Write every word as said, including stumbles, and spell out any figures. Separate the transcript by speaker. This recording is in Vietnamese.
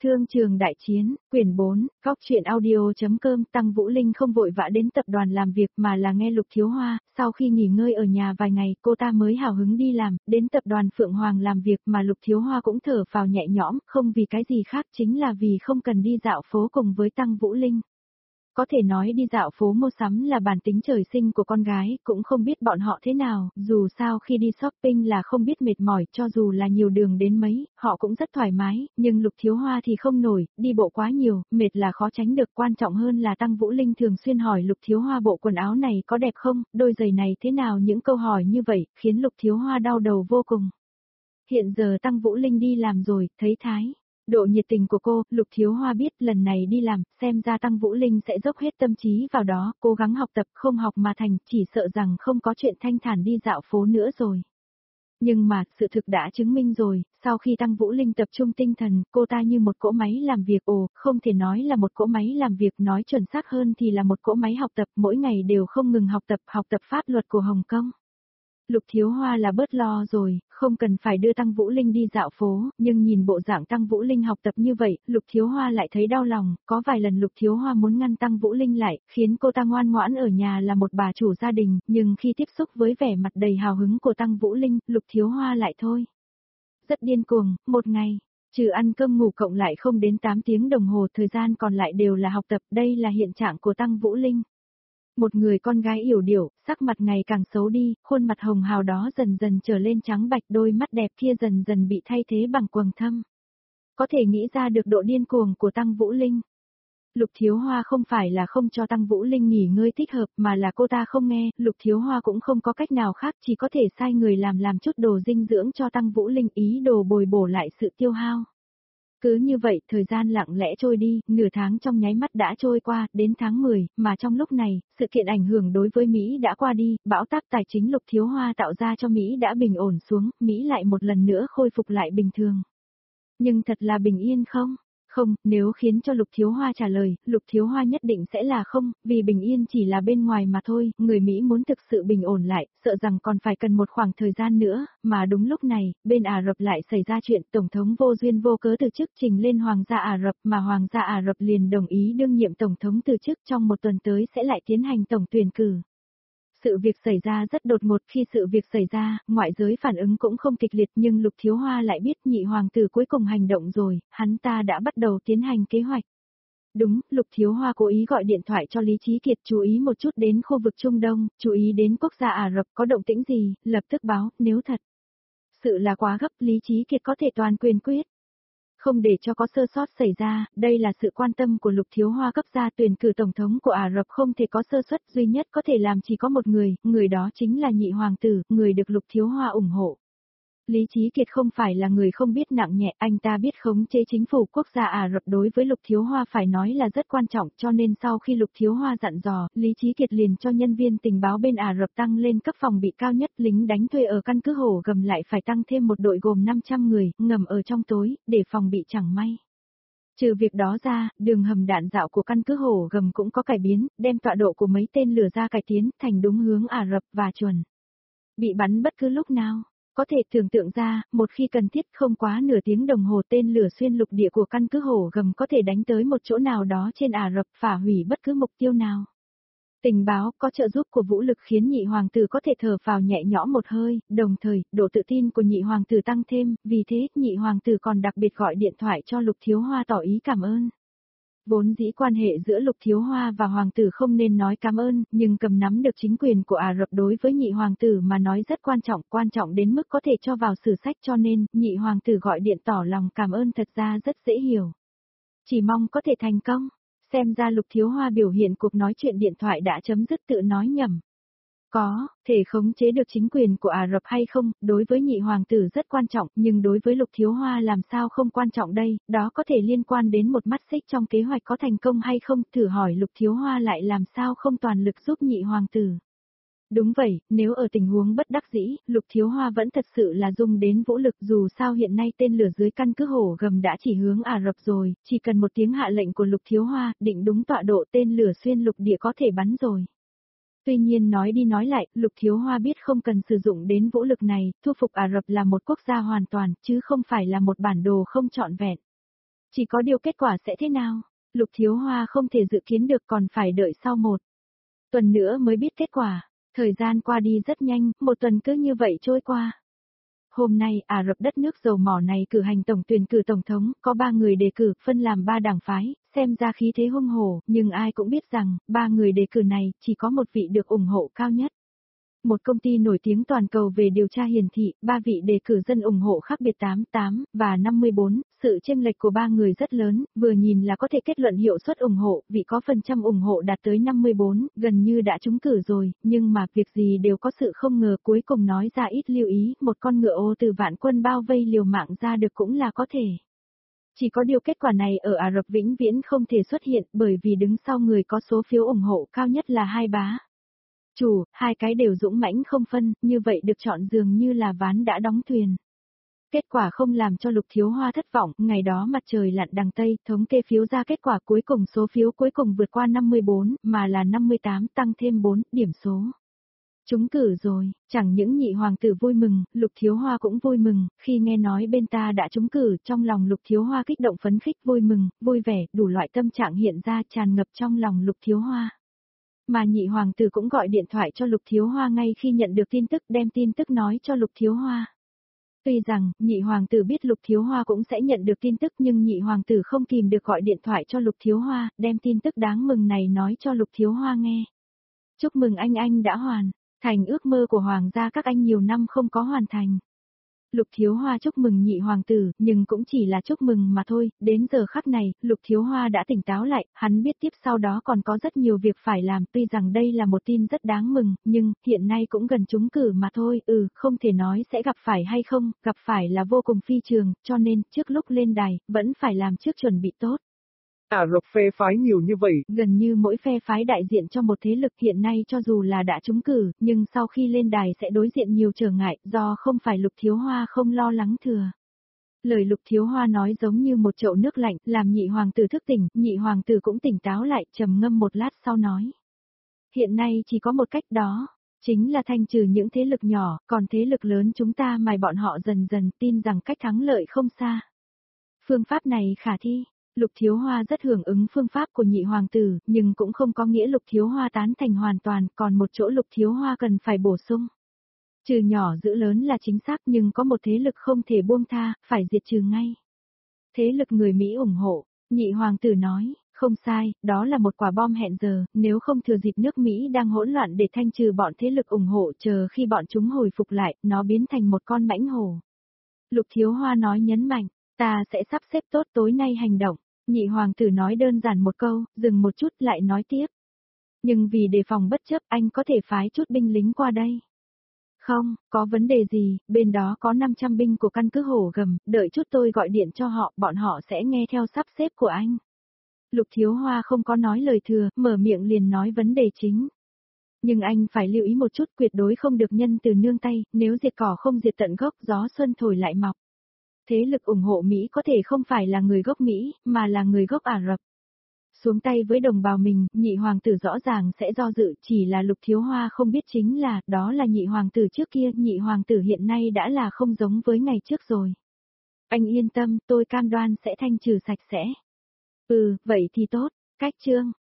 Speaker 1: Thương trường đại chiến, quyển bốn, góc truyện audio.com. Tăng Vũ Linh không vội vã đến tập đoàn làm việc mà là nghe Lục Thiếu Hoa, sau khi nghỉ ngơi ở nhà vài ngày cô ta mới hào hứng đi làm, đến tập đoàn Phượng Hoàng làm việc mà Lục Thiếu Hoa cũng thở phào nhẹ nhõm, không vì cái gì khác chính là vì không cần đi dạo phố cùng với Tăng Vũ Linh. Có thể nói đi dạo phố mua sắm là bản tính trời sinh của con gái, cũng không biết bọn họ thế nào, dù sao khi đi shopping là không biết mệt mỏi, cho dù là nhiều đường đến mấy, họ cũng rất thoải mái, nhưng Lục Thiếu Hoa thì không nổi, đi bộ quá nhiều, mệt là khó tránh được, quan trọng hơn là Tăng Vũ Linh thường xuyên hỏi Lục Thiếu Hoa bộ quần áo này có đẹp không, đôi giày này thế nào, những câu hỏi như vậy, khiến Lục Thiếu Hoa đau đầu vô cùng. Hiện giờ Tăng Vũ Linh đi làm rồi, thấy thái độ nhiệt tình của cô, Lục Thiếu Hoa biết lần này đi làm, xem ra Tăng Vũ Linh sẽ dốc hết tâm trí vào đó, cố gắng học tập, không học mà thành, chỉ sợ rằng không có chuyện thanh thản đi dạo phố nữa rồi. Nhưng mà, sự thực đã chứng minh rồi, sau khi Tăng Vũ Linh tập trung tinh thần, cô ta như một cỗ máy làm việc, ồ, không thể nói là một cỗ máy làm việc, nói chuẩn xác hơn thì là một cỗ máy học tập, mỗi ngày đều không ngừng học tập, học tập pháp luật của Hồng Kông. Lục Thiếu Hoa là bớt lo rồi, không cần phải đưa Tăng Vũ Linh đi dạo phố, nhưng nhìn bộ dạng Tăng Vũ Linh học tập như vậy, Lục Thiếu Hoa lại thấy đau lòng, có vài lần Lục Thiếu Hoa muốn ngăn Tăng Vũ Linh lại, khiến cô ta ngoan ngoãn ở nhà là một bà chủ gia đình, nhưng khi tiếp xúc với vẻ mặt đầy hào hứng của Tăng Vũ Linh, Lục Thiếu Hoa lại thôi. Rất điên cuồng, một ngày, trừ ăn cơm ngủ cộng lại không đến tám tiếng đồng hồ, thời gian còn lại đều là học tập, đây là hiện trạng của Tăng Vũ Linh. Một người con gái yểu điệu, sắc mặt ngày càng xấu đi, khuôn mặt hồng hào đó dần dần trở lên trắng bạch, đôi mắt đẹp kia dần dần bị thay thế bằng quầng thâm. Có thể nghĩ ra được độ điên cuồng của Tăng Vũ Linh. Lục Thiếu Hoa không phải là không cho Tăng Vũ Linh nghỉ ngơi thích hợp mà là cô ta không nghe, Lục Thiếu Hoa cũng không có cách nào khác, chỉ có thể sai người làm làm chút đồ dinh dưỡng cho Tăng Vũ Linh, ý đồ bồi bổ lại sự tiêu hao. Cứ như vậy, thời gian lặng lẽ trôi đi, nửa tháng trong nháy mắt đã trôi qua, đến tháng mười, mà trong lúc này, sự kiện ảnh hưởng đối với Mỹ đã qua đi, bão táp tài chính Lục Thiếu Hoa tạo ra cho Mỹ đã bình ổn xuống, Mỹ lại một lần nữa khôi phục lại bình thường. Nhưng thật là bình yên không? Không, nếu khiến cho Lục Thiếu Hoa trả lời, Lục Thiếu Hoa nhất định sẽ là không, vì bình yên chỉ là bên ngoài mà thôi, người Mỹ muốn thực sự bình ổn lại, sợ rằng còn phải cần một khoảng thời gian nữa, mà đúng lúc này, bên Ả Rập lại xảy ra chuyện Tổng thống vô duyên vô cớ từ chức trình lên Hoàng gia Ả Rập mà Hoàng gia Ả Rập liền đồng ý đương nhiệm Tổng thống từ chức trong một tuần tới sẽ lại tiến hành tổng tuyển cử. Sự việc xảy ra rất đột ngột, khi sự việc xảy ra, ngoại giới phản ứng cũng không kịch liệt nhưng Lục Thiếu Hoa lại biết nhị hoàng tử cuối cùng hành động rồi, hắn ta đã bắt đầu tiến hành kế hoạch. Đúng, Lục Thiếu Hoa cố ý gọi điện thoại cho Lý Chí Kiệt chú ý một chút đến khu vực Trung Đông, chú ý đến quốc gia Ả Rập có động tĩnh gì, lập tức báo, nếu thật sự là quá gấp Lý Chí Kiệt có thể toàn quyền quyết. Không để cho có sơ sót xảy ra, đây là sự quan tâm của Lục Thiếu Hoa cấp ra tuyển cử tổng thống của Ả Rập không thể có sơ suất, duy nhất có thể làm chỉ có một người, người đó chính là nhị hoàng tử, người được Lục Thiếu Hoa ủng hộ. Lý Chí Kiệt không phải là người không biết nặng nhẹ, anh ta biết khống chế chính phủ quốc gia Ả Rập đối với Lục Thiếu Hoa phải nói là rất quan trọng, cho nên sau khi Lục Thiếu Hoa dặn dò, Lý Chí Kiệt liền cho nhân viên tình báo bên Ả Rập tăng lên cấp phòng bị cao nhất, lính đánh thuê ở căn cứ Hổ Gầm lại phải tăng thêm một đội gồm năm trăm người, ngầm ở trong tối, để phòng bị chẳng may. Trừ việc đó ra, đường hầm đạn dạo của căn cứ Hổ Gầm cũng có cải biến, đem tọa độ của mấy tên lửa ra cải tiến thành đúng hướng Ả Rập và chuẩn bị bắn bất cứ lúc nào. Có thể tưởng tượng ra, một khi cần thiết không quá nửa tiếng đồng hồ tên lửa xuyên lục địa của căn cứ Hổ Gầm có thể đánh tới một chỗ nào đó trên Ả Rập, phá hủy bất cứ mục tiêu nào. Tình báo có trợ giúp của vũ lực khiến nhị hoàng tử có thể thở phào nhẹ nhõm một hơi, đồng thời, độ tự tin của nhị hoàng tử tăng thêm, vì thế, nhị hoàng tử còn đặc biệt gọi điện thoại cho Lục Thiếu Hoa tỏ ý cảm ơn. Vốn dĩ quan hệ giữa Lục Thiếu Hoa và hoàng tử không nên nói cảm ơn, nhưng cầm nắm được chính quyền của Ả Rập đối với nhị hoàng tử mà nói rất quan trọng, quan trọng đến mức có thể cho vào sử sách, cho nên, nhị hoàng tử gọi điện tỏ lòng cảm ơn thật ra rất dễ hiểu. Chỉ mong có thể thành công. Xem ra Lục Thiếu Hoa biểu hiện cuộc nói chuyện điện thoại đã chấm dứt tự nói nhầm. Có, thể khống chế được chính quyền của Ả Rập hay không, đối với nhị hoàng tử rất quan trọng, nhưng đối với Lục Thiếu Hoa làm sao không quan trọng đây, đó có thể liên quan đến một mắt xích trong kế hoạch có thành công hay không, thử hỏi Lục Thiếu Hoa lại làm sao không toàn lực giúp nhị hoàng tử. Đúng vậy, nếu ở tình huống bất đắc dĩ, Lục Thiếu Hoa vẫn thật sự là dùng đến vũ lực, dù sao hiện nay tên lửa dưới căn cứ Hổ Gầm đã chỉ hướng Ả Rập rồi, chỉ cần một tiếng hạ lệnh của Lục Thiếu Hoa, định đúng tọa độ tên lửa xuyên lục địa có thể bắn rồi. Tuy nhiên nói đi nói lại, Lục Thiếu Hoa biết không cần sử dụng đến vũ lực này, thu phục Ả Rập là một quốc gia hoàn toàn, chứ không phải là một bản đồ không trọn vẹn. Chỉ có điều kết quả sẽ thế nào? Lục Thiếu Hoa không thể dự kiến được, còn phải đợi sau một tuần nữa mới biết kết quả. Thời gian qua đi rất nhanh, một tuần cứ như vậy trôi qua. Hôm nay, Ả Rập đất nước dầu mỏ này cử hành tổng tuyển cử tổng thống, có ba người đề cử, phân làm ba đảng phái, xem ra khí thế hung hổ, nhưng ai cũng biết rằng, ba người đề cử này, chỉ có một vị được ủng hộ cao nhất. Một công ty nổi tiếng toàn cầu về điều tra hiển thị, ba vị đề cử dân ủng hộ khác biệt tám mươi tám và năm mươi bốn, sự chênh lệch của ba người rất lớn, vừa nhìn là có thể kết luận hiệu suất ủng hộ, vị có phần trăm ủng hộ đạt tới năm mươi bốn, gần như đã trúng cử rồi, nhưng mà việc gì đều có sự không ngờ, cuối cùng nói ra ít lưu ý, một con ngựa ô từ vạn quân bao vây liều mạng ra được cũng là có thể. Chỉ có điều kết quả này ở Ả Rập vĩnh viễn không thể xuất hiện, bởi vì đứng sau người có số phiếu ủng hộ cao nhất là hai bá chủ, hai cái đều dũng mãnh không phân, như vậy được chọn dường như là ván đã đóng thuyền. Kết quả không làm cho Lục Thiếu Hoa thất vọng, ngày đó mặt trời lặn đằng Tây, thống kê phiếu ra kết quả cuối cùng, số phiếu cuối cùng vượt qua năm mươi bốn, mà là năm mươi tám, tăng thêm bốn điểm số. Trúng cử rồi, chẳng những nhị hoàng tử vui mừng, Lục Thiếu Hoa cũng vui mừng, khi nghe nói bên ta đã trúng cử, trong lòng Lục Thiếu Hoa kích động phấn khích, vui mừng, vui vẻ, đủ loại tâm trạng hiện ra tràn ngập trong lòng Lục Thiếu Hoa. Mà nhị hoàng tử cũng gọi điện thoại cho Lục Thiếu Hoa ngay khi nhận được tin tức, đem tin tức nói cho Lục Thiếu Hoa. Tuy rằng, nhị hoàng tử biết Lục Thiếu Hoa cũng sẽ nhận được tin tức, nhưng nhị hoàng tử không kìm được gọi điện thoại cho Lục Thiếu Hoa, đem tin tức đáng mừng này nói cho Lục Thiếu Hoa nghe. Chúc mừng anh anh đã hoàn thành ước mơ của hoàng gia các anh nhiều năm không có hoàn thành. Lục Thiếu Hoa chúc mừng nhị hoàng tử, nhưng cũng chỉ là chúc mừng mà thôi, đến giờ khắc này, Lục Thiếu Hoa đã tỉnh táo lại, hắn biết tiếp sau đó còn có rất nhiều việc phải làm, tuy rằng đây là một tin rất đáng mừng, nhưng, hiện nay cũng gần trúng cử mà thôi, ừ, không thể nói sẽ gặp phải hay không, gặp phải là vô cùng phi trường, cho nên, trước lúc lên đài, vẫn phải làm trước chuẩn bị tốt.
Speaker 2: Ả Rập phe phái nhiều như vậy.
Speaker 1: Gần như mỗi phe phái đại diện cho một thế lực, hiện nay cho dù là đã trúng cử, nhưng sau khi lên đài sẽ đối diện nhiều trở ngại, do không phải Lục Thiếu Hoa không lo lắng thừa. Lời Lục Thiếu Hoa nói giống như một chậu nước lạnh, làm nhị hoàng tử thức tỉnh, nhị hoàng tử cũng tỉnh táo lại, trầm ngâm một lát sau nói. Hiện nay chỉ có một cách đó, chính là thanh trừ những thế lực nhỏ, còn thế lực lớn chúng ta mài bọn họ dần dần, tin rằng cách thắng lợi không xa. Phương pháp này khả thi. Lục Thiếu Hoa rất hưởng ứng phương pháp của nhị hoàng tử, nhưng cũng không có nghĩa Lục Thiếu Hoa tán thành hoàn toàn, còn một chỗ Lục Thiếu Hoa cần phải bổ sung. Trừ nhỏ giữ lớn là chính xác, nhưng có một thế lực không thể buông tha, phải diệt trừ ngay. Thế lực người Mỹ ủng hộ, nhị hoàng tử nói, không sai, đó là một quả bom hẹn giờ, nếu không thừa dịp nước Mỹ đang hỗn loạn để thanh trừ bọn thế lực ủng hộ, chờ khi bọn chúng hồi phục lại, nó biến thành một con mãnh hổ. Lục Thiếu Hoa nói nhấn mạnh, ta sẽ sắp xếp tốt tối nay hành động. Nhị hoàng tử nói đơn giản một câu, dừng một chút lại nói tiếp. Nhưng vì đề phòng bất chấp, anh có thể phái chút binh lính qua đây. Không, có vấn đề gì, bên đó có năm trăm binh của căn cứ Hổ Gầm, đợi chút tôi gọi điện cho họ, bọn họ sẽ nghe theo sắp xếp của anh. Lục Thiếu Hoa không có nói lời thừa, mở miệng liền nói vấn đề chính. Nhưng anh phải lưu ý một chút, tuyệt đối không được nhân từ nương tay, nếu diệt cỏ không diệt tận gốc, gió xuân thổi lại mọc. Thế lực ủng hộ Mỹ có thể không phải là người gốc Mỹ, mà là người gốc Ả Rập. Xuống tay với đồng bào mình, nhị hoàng tử rõ ràng sẽ do dự, chỉ là Lục Thiếu Hoa không biết chính là, đó là nhị hoàng tử trước kia, nhị hoàng tử hiện nay đã là không giống với ngày trước rồi. Anh yên tâm, tôi cam đoan sẽ thanh trừ sạch sẽ. Ừ, vậy thì tốt, cách chương.